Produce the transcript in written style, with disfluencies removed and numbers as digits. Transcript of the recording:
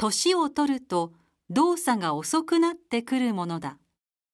年を取ると動作が遅くなってくるものだ。